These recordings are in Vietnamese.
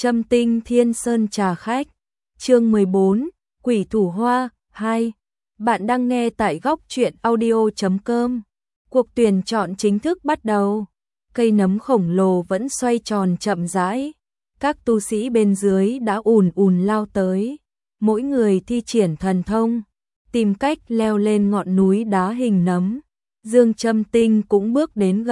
Châm Tinh Thiên Sơn Trà Khách. Chương 14, Quỷ Thủ Hoa 2. Bạn đang nghe tại góc truyện audio.com. Cuộc tuyển chọn chính thức bắt đầu. Cây nấm khổng lồ vẫn xoay tròn chậm rãi. Các tu sĩ bên dưới đã ùn ùn lao tới. Mỗi người thi triển thần thông, tìm cách leo lên ngọn núi đá hình nấm. Dương Châm Tinh cũng bước đến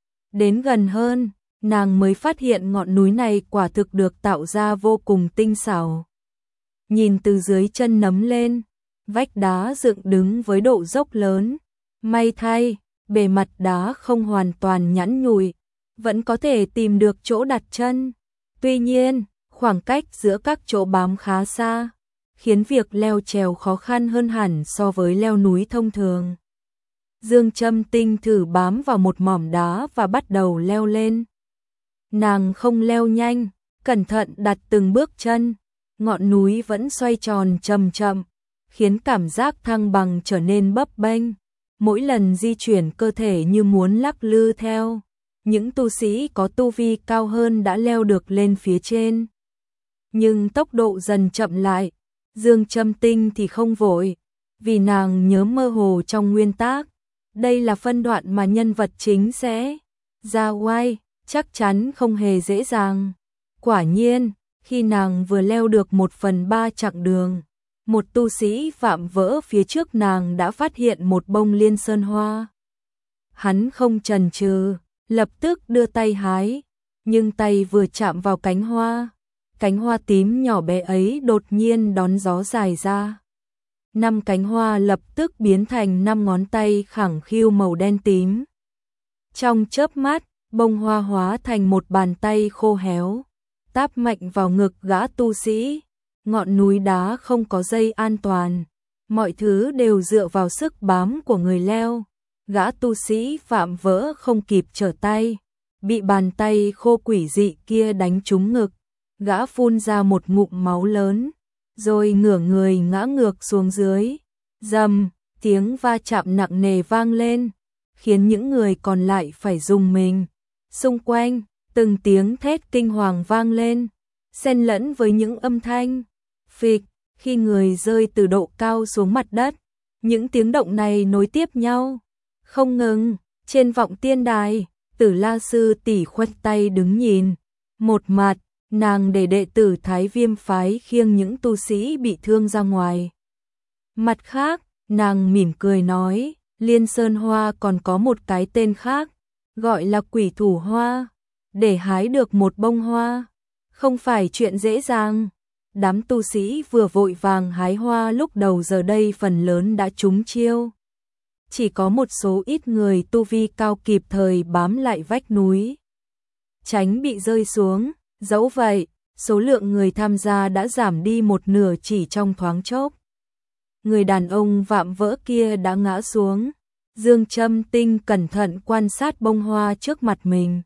gần hơn, nàng mới phát hiện ngọn núi này quả thực được tạo ra vô cùng tinh xảo. Nhìn từ dưới chân nấm lên, vách đá dựng đứng với độ dốc lớn. May thay, bề mặt đá không hoàn toàn nhẵn nhụi, vẫn có thể tìm được chỗ đặt chân. Tuy nhiên, khoảng cách giữa các chỗ bám khá xa, khiến việc leo trèo khó khăn hơn hẳn so với leo núi thông thường. Dương Châm Tinh thử bám vào một mỏm đá và bắt đầu leo lên. Nàng không leo nhanh, cẩn thận đặt từng bước chân, ngọn núi vẫn xoay tròn chậm chậm, khiến cảm giác thăng bằng trở nên bấp bênh. Mỗi lần di chuyển cơ thể như muốn lắc lư theo. Những tu sĩ có tu vi cao hơn đã leo được lên phía trên, nhưng tốc độ dần chậm lại. Dương Châm Tinh thì không vội, vì nàng nhớ mơ hồ trong nguyên tác, đây là phân đoạn mà nhân vật chính sẽ ra oai, chắc chắn không hề dễ dàng. Quả nhiên, khi nàng vừa leo được 1/3 chặng đường, một tu sĩ vạm vỡ phía trước nàng đã phát hiện một bông liên sơn hoa. Hắn không chần chừ, lập tức đưa tay hái, nhưng tay vừa chạm vào cánh hoa tím nhỏ bé ấy đột nhiên đón gió dài ra. 5 cánh hoa lập tức biến thành 5 ngón tay khẳng khiu màu đen tím. Trong chớp mắt, bông hoa hóa thành một bàn tay khô héo, táp mạnh vào ngực gã tu sĩ. Ngọn núi đá không có dây an toàn, mọi thứ đều dựa vào sức bám của người leo. Gã tu sĩ vạm vỡ không kịp trở tay, bị bàn tay khô quỷ dị kia đánh trúng ngực. Gã phun ra một ngụm máu lớn, rồi ngửa người ngã ngược xuống dưới. Rầm, tiếng va chạm nặng nề vang lên, khiến những người còn lại phải rùng mình. Xung quanh, từng tiếng thét kinh hoàng vang lên, xen lẫn với những âm thanh phịch khi người rơi từ độ cao xuống mặt đất. Những tiếng động này nối tiếp nhau, không ngừng. Trên vọng tiên đài, Tử La sư tỷ khoanh tay đứng nhìn. Một mặt, nàng để đệ tử Thái Viêm phái khiêng những tu sĩ bị thương ra ngoài. Mặt khác, nàng mỉm cười nói, Liên Sơn Hoa còn có một cái tên khác, gọi là Quỷ Thủ Hoa. Để hái được một bông hoa, không phải chuyện dễ dàng. Đám tu sĩ vừa vội vàng hái hoa lúc đầu giờ đây phần lớn đã trúng chiêu. Chỉ có một số ít người tu vi cao kịp thời bám lại vách núi, tránh bị rơi xuống. Dẫu vậy, số lượng người tham gia đã giảm đi một nửa chỉ trong thoáng chốc. Người đàn ông vạm vỡ kia đã ngã xuống. Dương Châm Tinh cẩn thận quan sát bông hoa trước mặt mình.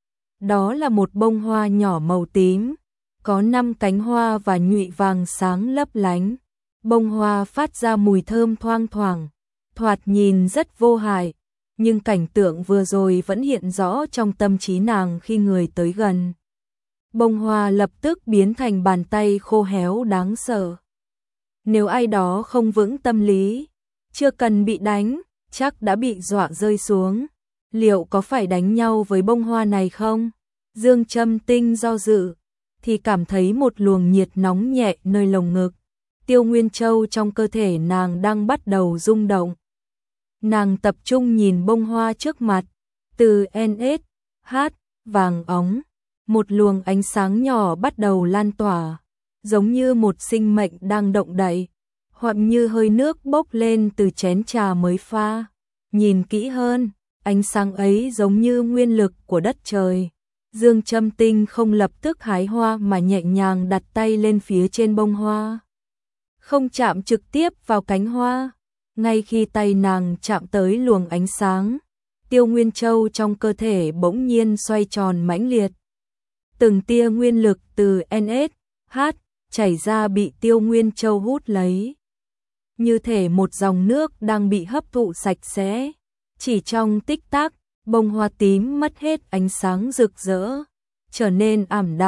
Đó là một bông hoa nhỏ màu tím, có 5 cánh hoa và nhụy vàng sáng lấp lánh. Bông hoa phát ra mùi thơm thoang thoảng, thoạt nhìn rất vô hại, nhưng cảnh tượng vừa rồi vẫn hiện rõ trong tâm trí nàng khi người tới gần. Bông hoa lập tức biến thành bàn tay khô héo đáng sợ. Nếu ai đó không vững tâm lý, chưa cần bị đánh, chắc đã bị dọa rơi xuống. Liệu có phải đánh nhau với bông hoa này không? Dương Châm Tinh do dự, thì cảm thấy một luồng nhiệt nóng nhẹ nơi lồng ngực. Tiêu Nguyên Châu trong cơ thể nàng đang bắt đầu rung động. Nàng tập trung nhìn bông hoa trước mặt, từ NSH vàng óng, một luồng ánh sáng nhỏ bắt đầu lan tỏa, giống như một sinh mệnh đang động đậy, hoặc như hơi nước bốc lên từ chén trà mới pha. Nhìn kỹ hơn, ánh sáng ấy giống như nguyên lực của đất trời. Dương Châm Tinh không lập tức hái hoa mà nhẹ nhàng đặt tay lên phía trên bông hoa, không chạm trực tiếp vào cánh hoa. Ngay khi tay nàng chạm tới luồng ánh sáng, Tiêu Nguyên Châu trong cơ thể bỗng nhiên xoay tròn mãnh liệt. Từng tia nguyên lực từ NSH chảy ra bị Tiêu Nguyên Châu hút lấy, như thể một dòng nước đang bị hấp thụ sạch sẽ. Chỉ trong tích tắc, bông hoa tím mất hết ánh sáng rực rỡ, trở nên ảm đạm,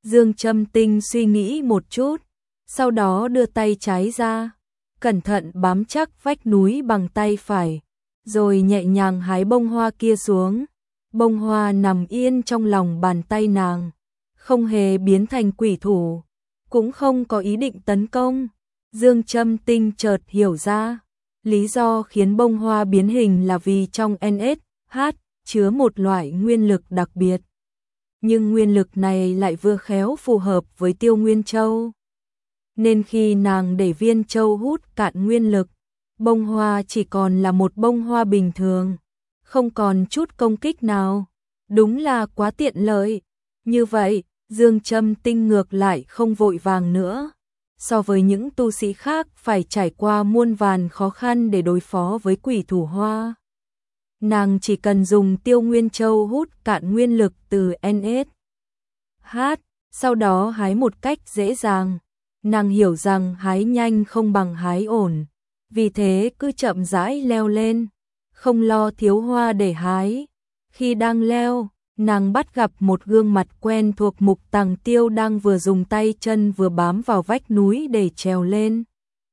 Dương Châm Tinh suy nghĩ một chút, sau đó đưa tay trái ra, cẩn thận bám chắc vách núi bằng tay phải, rồi nhẹ nhàng hái bông hoa kia xuống. Bông hoa nằm yên trong lòng bàn tay nàng, không hề biến thành quỷ thủ, cũng không có ý định tấn công. Dương Châm Tinh chợt hiểu ra, lý do khiến bông hoa biến hình là vì trong NSH chứa một loại nguyên lực đặc biệt. Nhưng nguyên lực này lại vừa khéo phù hợp với Tiêu Nguyên Châu. Nên khi nàng để viên châu hút cạn nguyên lực, bông hoa chỉ còn là một bông hoa bình thường, không còn chút công kích nào. Đúng là quá tiện lợi. Như vậy, Dương Châm Tinh ngược lại không vội vàng nữa. So với những tu sĩ khác phải trải qua muôn vàn khó khăn để đối phó với quỷ thủ hoa, nàng chỉ cần dùng Tiêu Nguyên Châu hút cạn nguyên lực từ NSH, sau đó hái một cách dễ dàng. Nàng hiểu rằng hái nhanh không bằng hái ổn, vì thế cứ chậm rãi leo lên, không lo thiếu hoa để hái. Khi đang leo, nàng bắt gặp một gương mặt quen thuộc. Mục Tằng Tiêu đang vừa dùng tay chân vừa bám vào vách núi để trèo lên.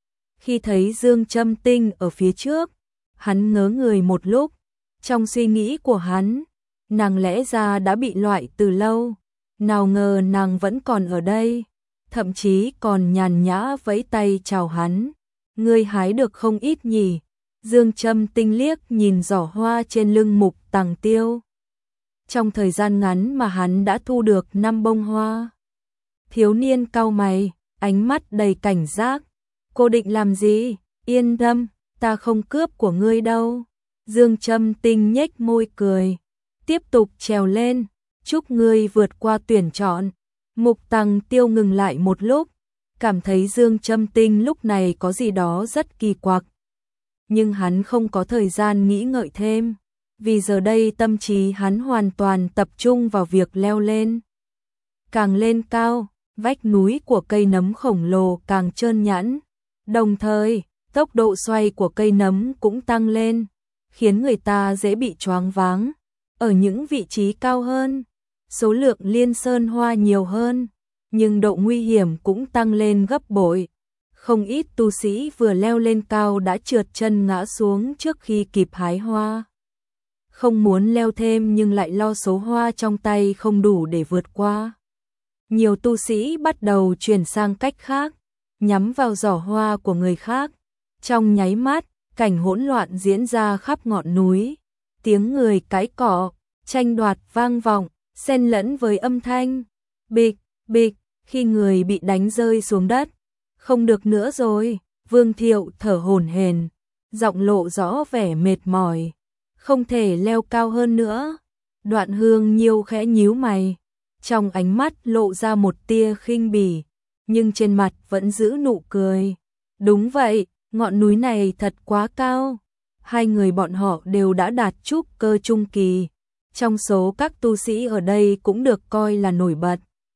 Khi thấy Dương Châm Tinh ở phía trước, hắn ngớ người một lúc. Trong suy nghĩ của hắn, nàng lẽ ra đã bị loại từ lâu, nào ngờ nàng vẫn còn ở đây, thậm chí còn nhàn nhã vẫy tay chào hắn. Ngươi hái được không ít nhỉ? Dương Châm Tinh liếc nhìn giỏ hoa trên lưng Mục Tằng Tiêu. Trong thời gian ngắn mà hắn đã thu được 5 bông hoa. Thiếu niên cau mày, ánh mắt đầy cảnh giác. Cô định làm gì? Yên tâm, ta không cướp của ngươi đâu. Dương Châm Tinh nhếch môi cười, tiếp tục trèo lên. Chúc ngươi vượt qua tuyển chọn. Mục Tằng Tiêu ngừng lại một lúc, cảm thấy Dương Châm Tinh lúc này có gì đó rất kỳ quặc. Nhưng hắn không có thời gian nghĩ ngợi thêm, vì giờ đây tâm trí hắn hoàn toàn tập trung vào việc leo lên. Càng lên cao, vách núi của cây nấm khổng lồ càng trơn nhẵn, đồng thời tốc độ xoay của cây nấm cũng tăng lên, khiến người ta dễ bị choáng váng. Ở những vị trí cao hơn, số lượng liên sơn hoa nhiều hơn, nhưng độ nguy hiểm cũng tăng lên gấp bội. Không ít tu sĩ vừa leo lên cao đã trượt chân ngã xuống trước khi kịp hái hoa. Không muốn leo thêm nhưng lại lo số hoa trong tay không đủ để vượt qua. Nhiều tu sĩ bắt đầu chuyển sang cách khác, nhắm vào giỏ hoa của người khác. Trong nháy mắt, cảnh hỗn loạn diễn ra khắp ngọn núi. Tiếng người cãi cọ, tranh đoạt vang vọng, xen lẫn với âm thanh bịch, bịch khi người bị đánh rơi xuống đất. Không được nữa rồi, Vương Thiệu thở hổn hển, giọng lộ rõ vẻ mệt mỏi. Không thể leo cao hơn nữa. Đoạn Hương Nhiêu khẽ nhíu mày, trong ánh mắt lộ ra một tia khinh bỉ, nhưng trên mặt vẫn giữ nụ cười. Đúng vậy, ngọn núi này thật quá cao. Hai người bọn họ đều đã đạt trúc cơ trung kỳ, trong số các tu sĩ ở đây cũng được coi là nổi bật.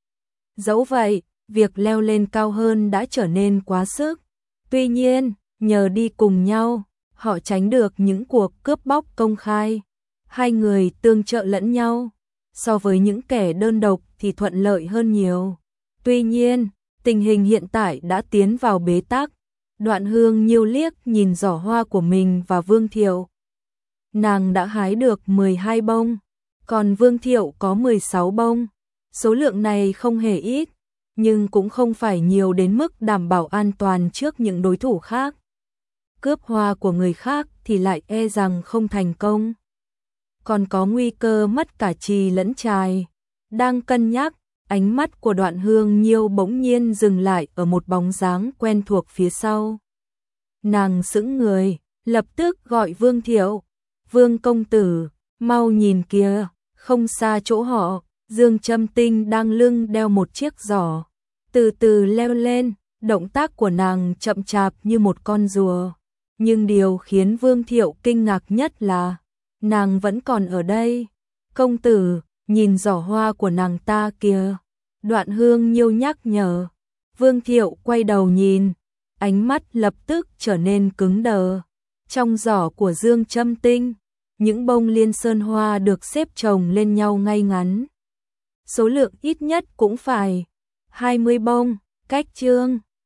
Dẫu vậy, việc leo lên cao hơn đã trở nên quá sức. Tuy nhiên, nhờ đi cùng nhau, họ tránh được những cuộc cướp bóc công khai. Hai người tương trợ lẫn nhau, so với những kẻ đơn độc thì thuận lợi hơn nhiều. Tuy nhiên, tình hình hiện tại đã tiến vào bế tắc. Đoạn Hương Nhiêu liếc nhìn giỏ hoa của mình và Vương Thiệu. Nàng đã hái được 12 bông, còn Vương Thiệu có 16 bông. Số lượng này không hề ít, nhưng cũng không phải nhiều đến mức đảm bảo an toàn trước những đối thủ khác. Cướp hoa của người khác thì lại e rằng không thành công, còn có nguy cơ mất cả trì lẫn trài. Đang cân nhắc, ánh mắt của Đoạn Hương Nhiêu bỗng nhiên dừng lại ở một bóng dáng quen thuộc phía sau. Nàng sững người, lập tức gọi Vương Thiệu. Vương công tử, mau nhìn kìa, không xa chỗ họ, Dương Châm Tinh đang lưng đeo một chiếc giỏ, từ từ leo lên. Động tác của nàng chậm chạp như một con rùa. Nhưng điều khiến Vương Thiệu kinh ngạc nhất là nàng vẫn còn ở đây. Công tử, nhìn giỏ hoa của nàng ta kìa. Đoạn Hương Nhiêu nhắc nhở. Vương Thiệu quay đầu nhìn, ánh mắt lập tức trở nên cứng đờ. Trong giỏ của Dương Châm Tinh, những bông liên sơn hoa được xếp chồng lên nhau ngay ngắn. số lượng ít nhất cũng phải 20 bông, cách chương.